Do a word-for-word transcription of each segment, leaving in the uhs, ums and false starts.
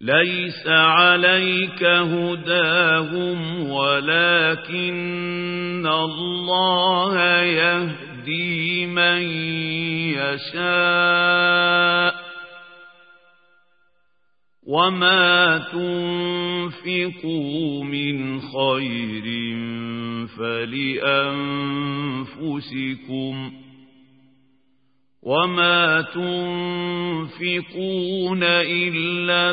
ليس عليك هداهم ولكن الله يهدي من يشاء وما تنفقوا من خير فلأنفسكم وما تنفقون إلا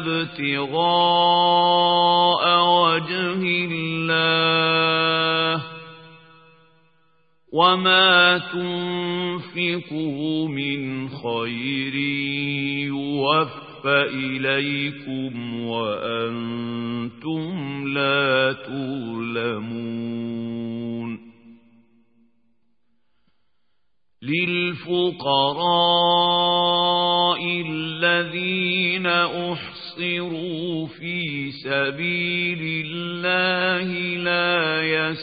ابتغاء وجه الله وما تنفقوا من خير يوفى إليكم وأنتم لا تظلمون للفقراء الذين أحصروا في سبيل الله لا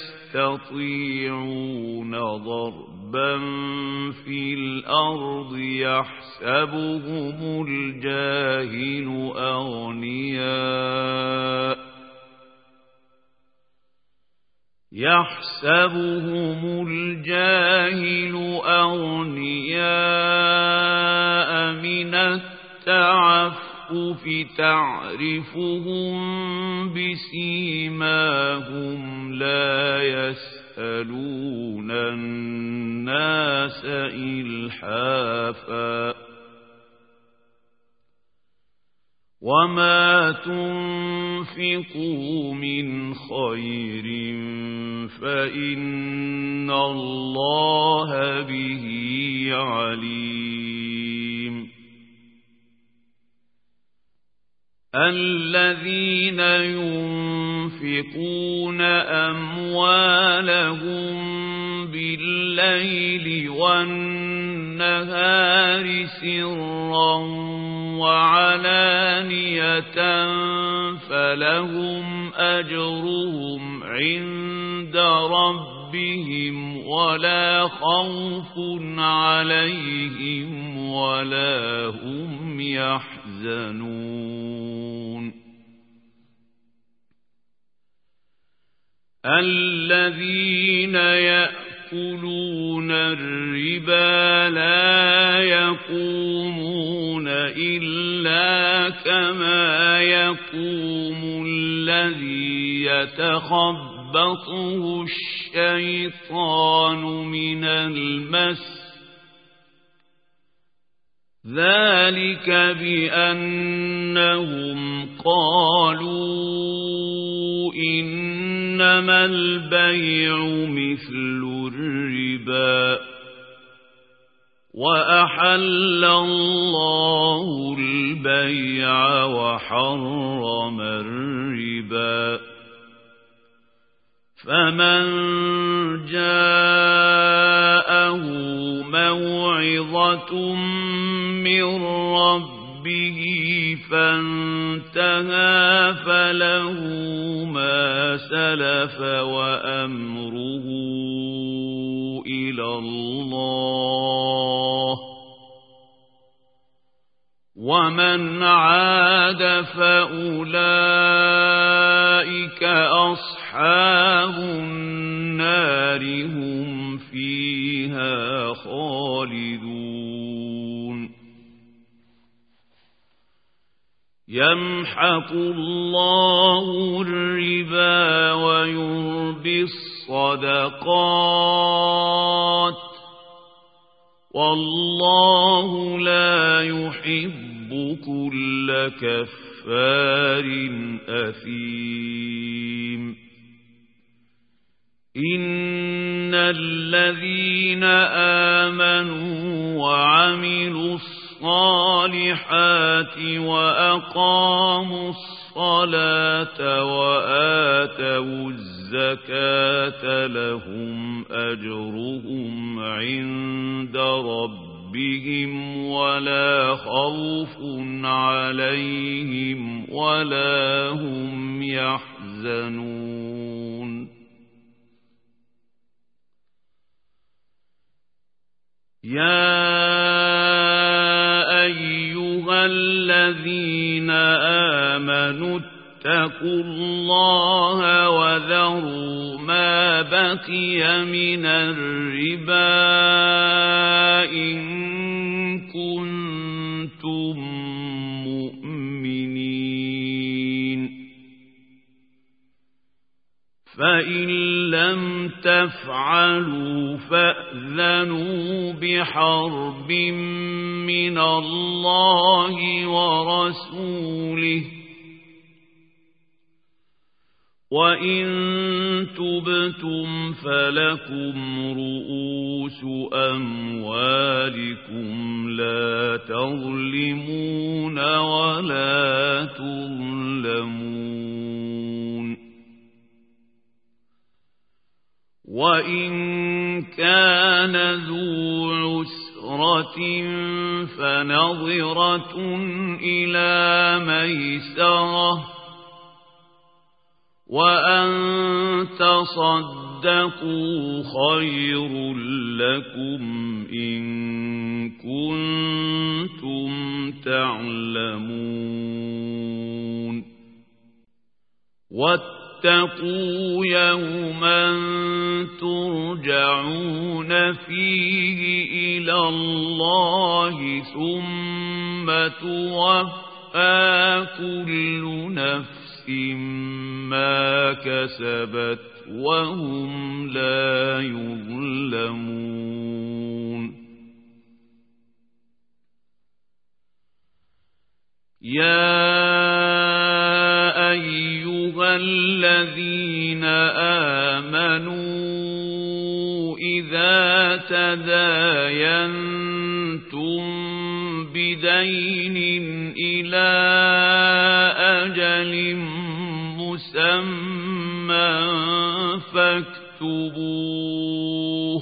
يستطيعون ضربا في الأرض يحسبهم الجاهل أغنياء يحسبهم الجاهل أغنياء من التعفف تعرفهم بسيماهم لا يسألون الناس إلحافا وما تنفقوا من خير فإن الله به عليم الذين ينفقون أموالهم بالليل والنهار سرا وعلانية فلهم أجرهم عند ربهم ولا خوف عليهم ولا هم يحزنون الذين يأكلون الربا لا يقومون إلا كما يقوم الذي يتخبطه الشيطان من المس ذلك بأنهم قالوا إنما البيع مثل الربا وأحل الله البيع وحرم الربا فمن جاءه موعظة من ربه فانتهى فله ما سلف وأمره إلى الله ومن عاد فأولئك أصحاب النار هم فيها خالدون يمحق الله الربا ويربي الصدقات والله لا يحب كل كفار أثيم إن الذين آمنوا وعملوا الصالحات وأقاموا الصلاة وآتوا الزكاة لهم أجرهم عند ربهم ولا خوف عليهم ولا هم يحزنون يا أيها أيها الذين آمنوا اتقوا الله وذروا ما بقي من الربا إن كنتم مؤمنين فإن لم تفعلوا فأذنوا بحرب من الله ورسوله وإن تبتم فلكم رؤوس أموالكم لا تظلمون ولا تظلمون وإن كان ذو عسرة فنظرة إلى ميسرة وأن تصدقوا خير لكم إن كنتم تعلمون واتقوا يوما ترجعون فيه إلى الله ثم توفى كل نفس ما كسبت وهم لا يظلمون يا أيها الذين آمنوا إذا تداينتم بدين إلى أجل مسمى فاكتبوه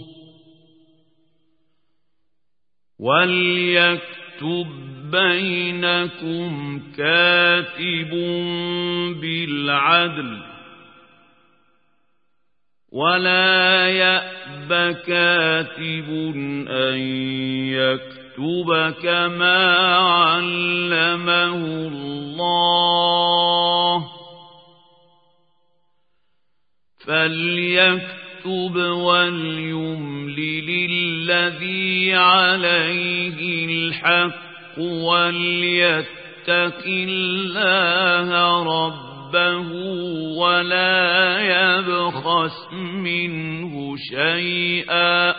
وليكتب بينكم كاتب بالعدل ولا يأب كاتب أن يكتب كما علمه الله فليكتب وليملل الذي عليه الحق وليتق الله ربه ولا يبخس منه شيئا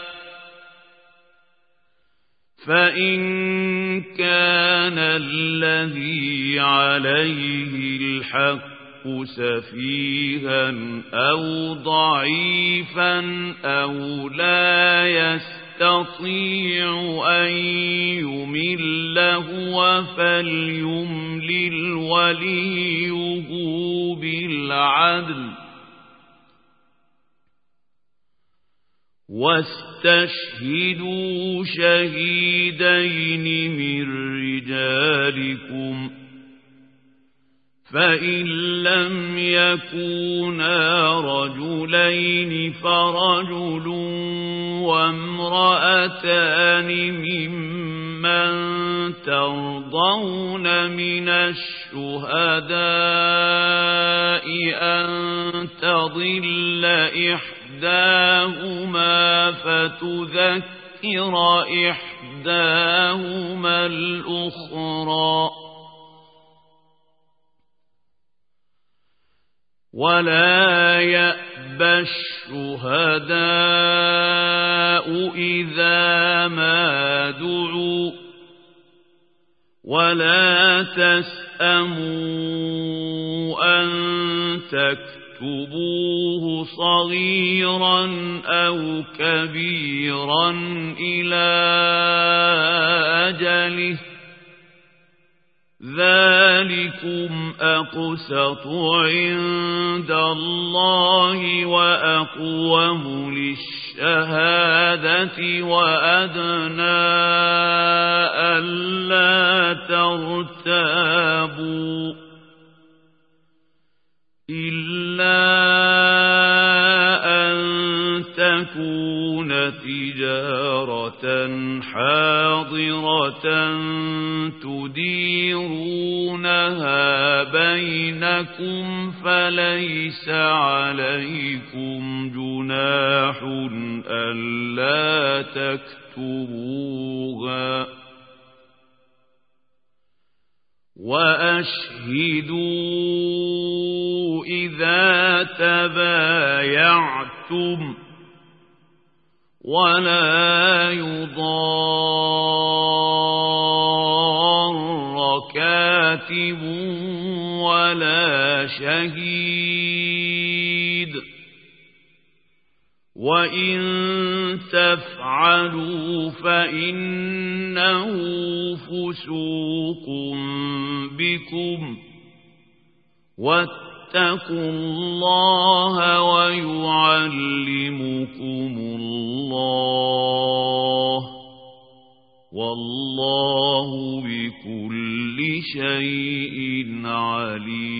فإن كان الذي عليه الحق سفيها أو ضعيفا أو لا يستطيع أن يمل هو فليملل وليه بالعدل واستشهدوا شهيدين من رجالكم فإن لم يكونا رجلين فرجل وامرأتان ممن ترضون من الشهداء أن تضل إحداهما فتذكر إحداهما الأخرى ولا يأبى الشهداء إذا ما دعوا ولا تسأموا أن تكتبوه صغيرا أو كبيرا إلى أجله ذلكم أقسط عند الله وأقوم للشهادة وأدنى ألا ترتابوا إلا أن تكون تجارة حاضرة تديرونها بينكم فليس عليكم جناح ألا تكتبوها وأشهدوا إذا تبايعتم ولا يضار كاتب ولا شهيد وإن تفعلوا فإنه فسوق بكم واتقوا الله ويعلمكم الله والله بكل شيء عليم.